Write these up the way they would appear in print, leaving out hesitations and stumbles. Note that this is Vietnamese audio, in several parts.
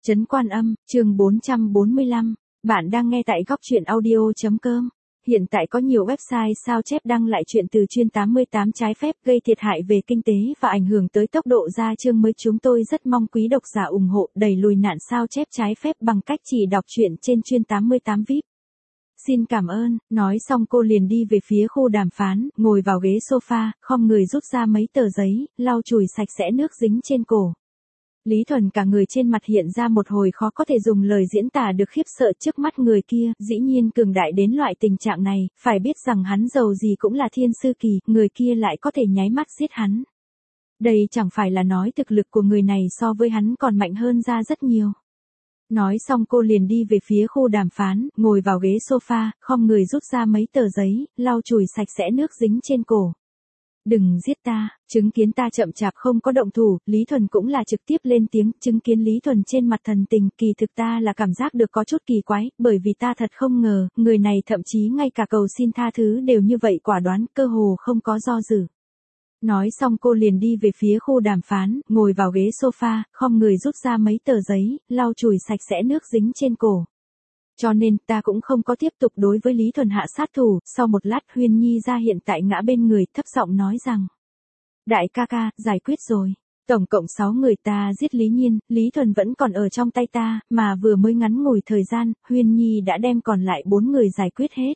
Trấn Quan Âm, chương 445. Bạn đang nghe tại góc truyện audio.com. Hiện tại có nhiều website sao chép đăng lại chuyện từ chuyên 88 trái phép gây thiệt hại về kinh tế và ảnh hưởng tới tốc độ ra chương mới. Chúng tôi rất mong quý độc giả ủng hộ đẩy lùi nạn sao chép trái phép bằng cách chỉ đọc truyện trên chuyên 88 VIP. Xin cảm ơn. Nói xong cô liền đi về phía khu đàm phán, ngồi vào ghế sofa, khom người rút ra mấy tờ giấy, lau chùi sạch sẽ nước dính trên cổ. Lý Thuần cả người trên mặt hiện ra một hồi khó có thể dùng lời diễn tả được khiếp sợ trước mắt người kia, dĩ nhiên cường đại đến loại tình trạng này, phải biết rằng hắn giàu gì cũng là thiên sư kỳ, người kia lại có thể nháy mắt giết hắn. Đây chẳng phải là nói thực lực của người này so với hắn còn mạnh hơn ra rất nhiều. Nói xong cô liền đi về phía khu đàm phán, ngồi vào ghế sofa, khom người rút ra mấy tờ giấy, lau chùi sạch sẽ nước dính trên cổ. Đừng giết ta, chứng kiến ta chậm chạp không có động thủ, Lý Thuần cũng là trực tiếp lên tiếng, chứng kiến Lý Thuần trên mặt thần tình, kỳ thực ta là cảm giác được có chút kỳ quái, bởi vì ta thật không ngờ, người này thậm chí ngay cả cầu xin tha thứ đều như vậy quả đoán, cơ hồ không có do dự. Nói xong cô liền đi về phía khu đàm phán, ngồi vào ghế sofa, khom người rút ra mấy tờ giấy, lau chùi sạch sẽ nước dính trên cổ. Cho nên, ta cũng không có tiếp tục đối với Lý Thuần hạ sát thủ, sau một lát Huyên Nhi ra hiện tại ngã bên người, thấp giọng nói rằng. Đại ca ca, giải quyết rồi. Tổng cộng 6 người ta giết Lý Nhiên, Lý Thuần vẫn còn ở trong tay ta, mà vừa mới ngắn ngủi thời gian, Huyên Nhi đã đem còn lại 4 người giải quyết hết.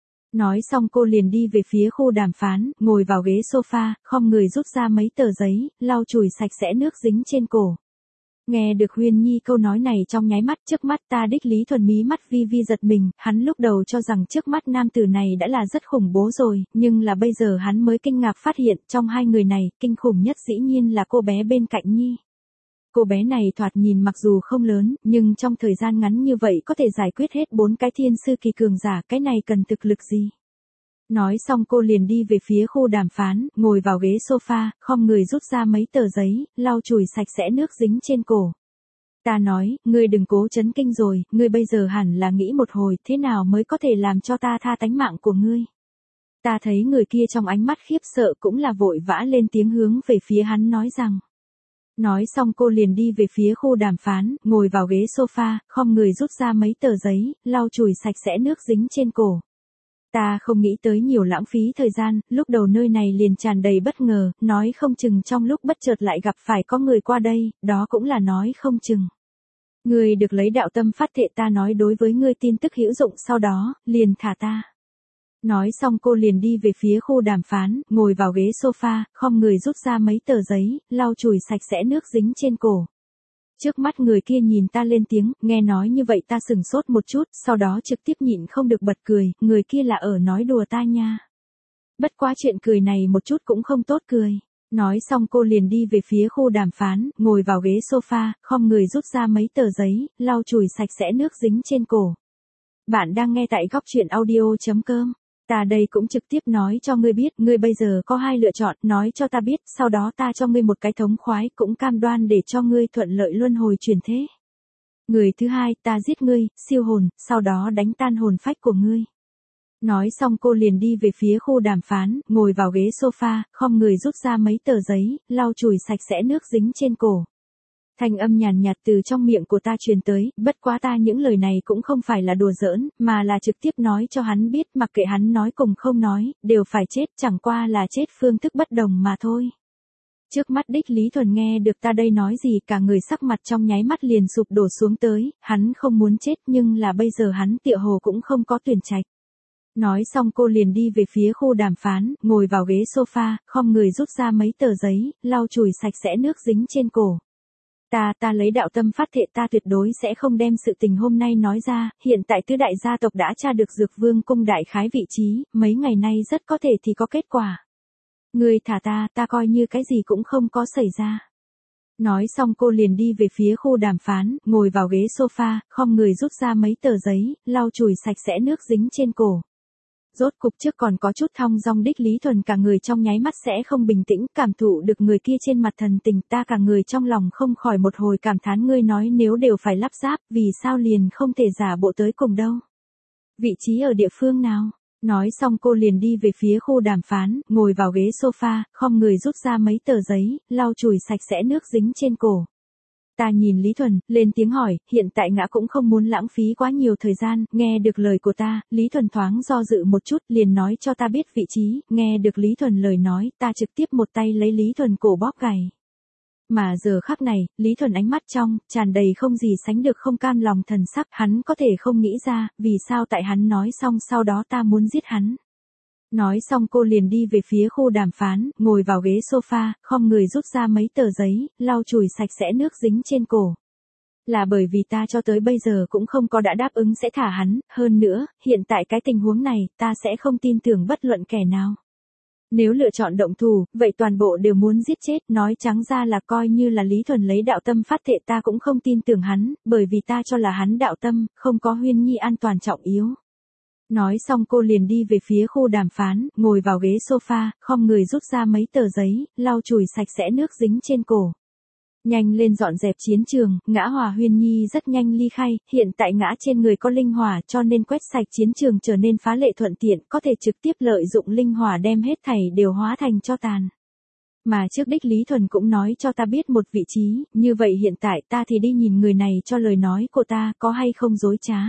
Nói xong cô liền đi về phía khu đàm phán, ngồi vào ghế sofa, khom người rút ra mấy tờ giấy, lau chùi sạch sẽ nước dính trên cổ. Nghe được Huyên Nhi câu nói này trong nháy mắt trước mắt ta đích Lý Thuần mí mắt vi vi giật mình, hắn lúc đầu cho rằng trước mắt nam tử này đã là rất khủng bố rồi, nhưng là bây giờ hắn mới kinh ngạc phát hiện trong hai người này, kinh khủng nhất dĩ nhiên là cô bé bên cạnh Nhi. Cô bé này thoạt nhìn mặc dù không lớn, nhưng trong thời gian ngắn như vậy có thể giải quyết hết 4 cái thiên sư kỳ cường giả, cái này cần thực lực gì? Nói xong cô liền đi về phía khu đàm phán, ngồi vào ghế sofa, khom người rút ra mấy tờ giấy, lau chùi sạch sẽ nước dính trên cổ. Ta nói, ngươi đừng cố chấn kinh rồi, ngươi bây giờ hẳn là nghĩ một hồi thế nào mới có thể làm cho ta tha tánh mạng của ngươi. Ta thấy người kia trong ánh mắt khiếp sợ cũng là vội vã lên tiếng hướng về phía hắn nói rằng. Nói xong cô liền đi về phía khu đàm phán, ngồi vào ghế sofa, khom người rút ra mấy tờ giấy, lau chùi sạch sẽ nước dính trên cổ. Ta không nghĩ tới nhiều lãng phí thời gian, lúc đầu nơi này liền tràn đầy bất ngờ, nói không chừng trong lúc bất chợt lại gặp phải có người qua đây, đó cũng là nói không chừng. Ngươi được lấy đạo tâm phát thệ ta nói đối với ngươi tin tức hữu dụng sau đó, liền thả ta. Nói xong cô liền đi về phía khu đàm phán, ngồi vào ghế sofa, khom người rút ra mấy tờ giấy, lau chùi sạch sẽ nước dính trên cổ. Trước mắt người kia nhìn ta lên tiếng, nghe nói như vậy ta sừng sốt một chút, sau đó trực tiếp nhịn không được bật cười, người kia là ở nói đùa ta nha. Bất quá chuyện cười này một chút cũng không tốt cười. Nói xong cô liền đi về phía khu đàm phán, ngồi vào ghế sofa, khom người rút ra mấy tờ giấy, lau chùi sạch sẽ nước dính trên cổ. Bạn đang nghe tại góc truyện audio.com. Ta đây cũng trực tiếp nói cho ngươi biết, ngươi bây giờ có 2 lựa chọn, nói cho ta biết, sau đó ta cho ngươi một cái thống khoái, cũng cam đoan để cho ngươi thuận lợi luân hồi chuyển thế. Người thứ hai, ta giết ngươi, siêu hồn, sau đó đánh tan hồn phách của ngươi. Nói xong cô liền đi về phía khu đàm phán, ngồi vào ghế sofa, khom người rút ra mấy tờ giấy, lau chùi sạch sẽ nước dính trên cổ. Thanh âm nhàn nhạt từ trong miệng của ta truyền tới, bất quá ta những lời này cũng không phải là đùa giỡn, mà là trực tiếp nói cho hắn biết mặc kệ hắn nói cùng không nói, đều phải chết, chẳng qua là chết phương thức bất đồng mà thôi. Trước mắt đích Lý Thuần nghe được ta đây nói gì cả người sắc mặt trong nháy mắt liền sụp đổ xuống tới, hắn không muốn chết nhưng là bây giờ hắn tựa hồ cũng không có tuyển trạch. Nói xong cô liền đi về phía khu đàm phán, ngồi vào ghế sofa, khom người rút ra mấy tờ giấy, lau chùi sạch sẽ nước dính trên cổ. Ta lấy đạo tâm phát thệ ta tuyệt đối sẽ không đem sự tình hôm nay nói ra, hiện tại tứ đại gia tộc đã tra được Dược Vương cung đại khái vị trí, mấy ngày nay rất có thể thì có kết quả. Ngươi thả ta coi như cái gì cũng không có xảy ra. Nói xong cô liền đi về phía khu đàm phán, ngồi vào ghế sofa, khom người rút ra mấy tờ giấy, lau chùi sạch sẽ nước dính trên cổ. Rốt cục trước còn có chút thong dong đích Lý Thuần cả người trong nháy mắt sẽ không bình tĩnh, cảm thụ được người kia trên mặt thần tình, ta cả người trong lòng không khỏi một hồi cảm thán, ngươi nói nếu đều phải lắp ráp, vì sao liền không thể giả bộ tới cùng đâu. Vị trí ở địa phương nào? Nói xong cô liền đi về phía khu đàm phán, ngồi vào ghế sofa, khom người rút ra mấy tờ giấy, lau chùi sạch sẽ nước dính trên cổ. Ta nhìn Lý Thuần, lên tiếng hỏi, hiện tại ngã cũng không muốn lãng phí quá nhiều thời gian, nghe được lời của ta, Lý Thuần thoáng do dự một chút, liền nói cho ta biết vị trí, nghe được Lý Thuần lời nói, ta trực tiếp một tay lấy Lý Thuần cổ bóp gày. Mà giờ khắc này, Lý Thuần ánh mắt trong, tràn đầy không gì sánh được không cam lòng thần sắc, hắn có thể không nghĩ ra, vì sao tại hắn nói xong sau đó ta muốn giết hắn. Nói xong cô liền đi về phía khu đàm phán, ngồi vào ghế sofa, khom người rút ra mấy tờ giấy, lau chùi sạch sẽ nước dính trên cổ. Là bởi vì ta cho tới bây giờ cũng không có đã đáp ứng sẽ thả hắn, hơn nữa, hiện tại cái tình huống này, ta sẽ không tin tưởng bất luận kẻ nào. Nếu lựa chọn động thủ, vậy toàn bộ đều muốn giết chết, nói trắng ra là coi như là Lý Thuần lấy đạo tâm phát thệ ta cũng không tin tưởng hắn, bởi vì ta cho là hắn đạo tâm, không có Huyên Nhi an toàn trọng yếu. Nói xong cô liền đi về phía khu đàm phán, ngồi vào ghế sofa, khom người rút ra mấy tờ giấy, lau chùi sạch sẽ nước dính trên cổ. Nhanh lên dọn dẹp chiến trường, ngã Hòa Huyên Nhi rất nhanh ly khai, hiện tại ngã trên người có linh hỏa cho nên quét sạch chiến trường trở nên phá lệ thuận tiện, có thể trực tiếp lợi dụng linh hỏa đem hết thảy đều hóa thành tro tàn. Mà trước đích Lý Thuần cũng nói cho ta biết một vị trí, như vậy hiện tại ta thì đi nhìn người này cho lời nói của ta có hay không dối trá.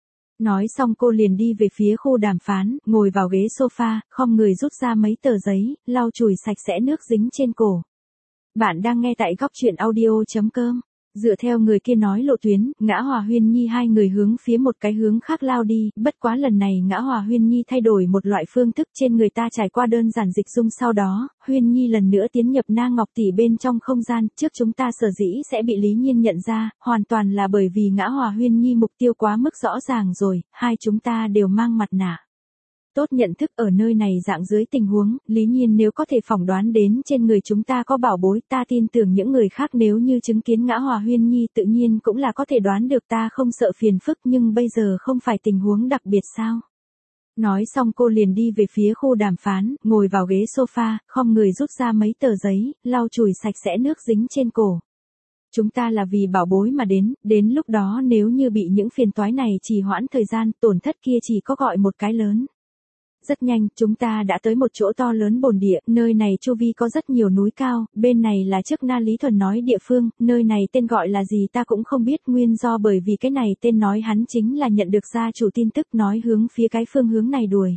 Nói xong cô liền đi về phía khu đàm phán, ngồi vào ghế sofa, khom người rút ra mấy tờ giấy, lau chùi sạch sẽ nước dính trên cổ. Bạn đang nghe tại góc truyện audio.com. Dựa theo người kia nói lộ tuyến, ngã Hòa Huyên Nhi hai người hướng phía một cái hướng khác lao đi, bất quá lần này ngã Hòa Huyên Nhi thay đổi một loại phương thức trên người ta trải qua đơn giản dịch dung sau đó, Huyên Nhi lần nữa tiến nhập Na Ngọc Tỷ bên trong không gian, trước chúng ta sở dĩ sẽ bị Lý Nhiên nhận ra, hoàn toàn là bởi vì ngã Hòa Huyên Nhi mục tiêu quá mức rõ ràng rồi, hai chúng ta đều mang mặt nạ. Tốt nhận thức ở nơi này dạng dưới tình huống, Lý Nhiên nếu có thể phỏng đoán đến trên người chúng ta có bảo bối, ta tin tưởng những người khác nếu như chứng kiến ngã Hòa Huyên Nhi tự nhiên cũng là có thể đoán được ta không sợ phiền phức nhưng bây giờ không phải tình huống đặc biệt sao. Nói xong cô liền đi về phía khu đàm phán, ngồi vào ghế sofa, khom người rút ra mấy tờ giấy, lau chùi sạch sẽ nước dính trên cổ. Chúng ta là vì bảo bối mà đến lúc đó nếu như bị những phiền toái này trì hoãn thời gian, tổn thất kia chỉ có gọi một cái lớn. Rất nhanh, chúng ta đã tới một chỗ to lớn bồn địa, nơi này chu vi có rất nhiều núi cao, bên này là trước Na Lý Thuần nói địa phương, nơi này tên gọi là gì ta cũng không biết nguyên do bởi vì cái này tên nói hắn chính là nhận được gia chủ tin tức nói hướng phía cái phương hướng này đuổi.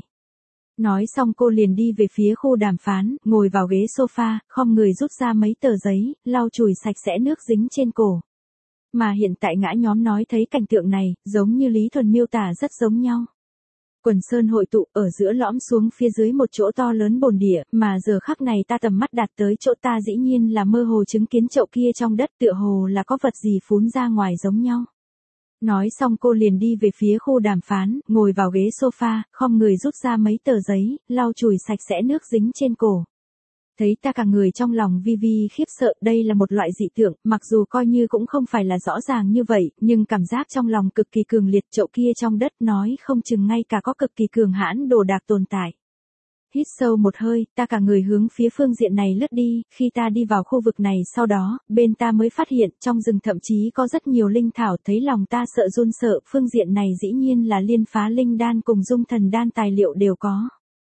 Nói xong cô liền đi về phía khu đàm phán, ngồi vào ghế sofa, khom người rút ra mấy tờ giấy, lau chùi sạch sẽ nước dính trên cổ. Mà hiện tại ngã nhóm nói thấy cảnh tượng này, giống như Lý Thuần miêu tả rất giống nhau. Quần sơn hội tụ ở giữa lõm xuống phía dưới một chỗ to lớn bồn địa, mà giờ khắc này ta tầm mắt đạt tới chỗ ta dĩ nhiên là mơ hồ chứng kiến chậu kia trong đất tựa hồ là có vật gì phún ra ngoài giống nhau. Nói xong cô liền đi về phía khu đàm phán, ngồi vào ghế sofa, khom người rút ra mấy tờ giấy, lau chùi sạch sẽ nước dính trên cổ. Thấy ta cả người trong lòng vi vi khiếp sợ, đây là một loại dị tượng, mặc dù coi như cũng không phải là rõ ràng như vậy, nhưng cảm giác trong lòng cực kỳ cường liệt, chậu kia trong đất nói không chừng ngay cả có cực kỳ cường hãn đồ đạc tồn tại. Hít sâu một hơi, ta cả người hướng phía phương diện này lướt đi, khi ta đi vào khu vực này sau đó, bên ta mới phát hiện trong rừng thậm chí có rất nhiều linh thảo, thấy lòng ta sợ run sợ, phương diện này dĩ nhiên là liên phá linh đan cùng dung thần đan tài liệu đều có.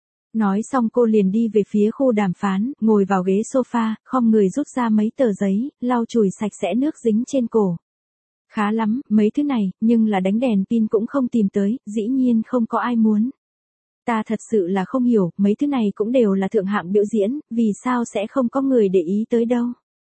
Nói xong cô liền đi về phía khu đàm phán, ngồi vào ghế sofa, khom người rút ra mấy tờ giấy, lau chùi sạch sẽ nước dính trên cổ. Khá lắm, mấy thứ này, nhưng là đánh đèn pin cũng không tìm tới, dĩ nhiên không có ai muốn. Ta thật sự là không hiểu, mấy thứ này cũng đều là thượng hạng biểu diễn, vì sao sẽ không có người để ý tới đâu.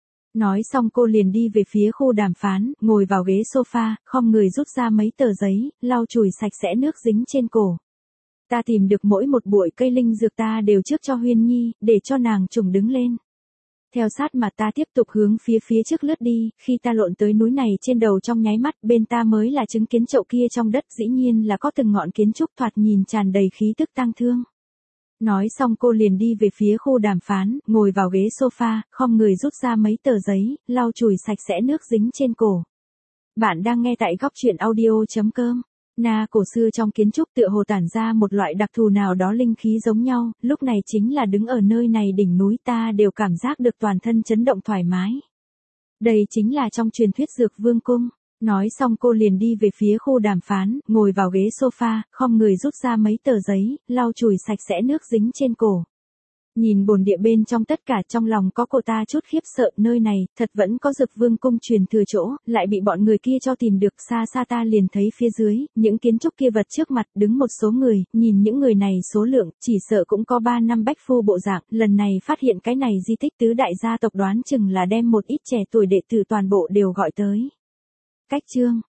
Nói xong cô liền đi về phía khu đàm phán, ngồi vào ghế sofa, khom người rút ra mấy tờ giấy, lau chùi sạch sẽ nước dính trên cổ. Ta tìm được mỗi một bụi cây linh dược ta đều trước cho Huyên Nhi, để cho nàng trùng đứng lên. Theo sát mà ta tiếp tục hướng phía trước lướt đi, khi ta lộn tới núi này trên đầu trong nháy mắt bên ta mới là chứng kiến chậu kia trong đất dĩ nhiên là có từng ngọn kiến trúc thoạt nhìn tràn đầy khí tức tang thương. Nói xong cô liền đi về phía khu đàm phán, ngồi vào ghế sofa, khom người rút ra mấy tờ giấy, lau chùi sạch sẽ nước dính trên cổ. Bạn đang nghe tại góc truyện audio.com. Na cổ xưa trong kiến trúc tựa hồ tản ra một loại đặc thù nào đó linh khí giống nhau, lúc này chính là đứng ở nơi này đỉnh núi ta đều cảm giác được toàn thân chấn động thoải mái. Đây chính là trong truyền thuyết Dược Vương Cung. Nói xong cô liền đi về phía khu đàm phán, ngồi vào ghế sofa, khom người rút ra mấy tờ giấy, lau chùi sạch sẽ nước dính trên cổ. Nhìn bồn địa bên trong tất cả trong lòng có cô ta chút khiếp sợ, nơi này, thật vẫn có Dực Vương cung truyền thừa chỗ, lại bị bọn người kia cho tìm được. Xa xa ta liền thấy phía dưới, những kiến trúc kia vật trước mặt đứng một số người, nhìn những người này số lượng, chỉ sợ cũng có 3 năm bách phu bộ dạng, lần này phát hiện cái này di tích tứ đại gia tộc đoán chừng là đem một ít trẻ tuổi đệ tử toàn bộ đều gọi tới. Cách chương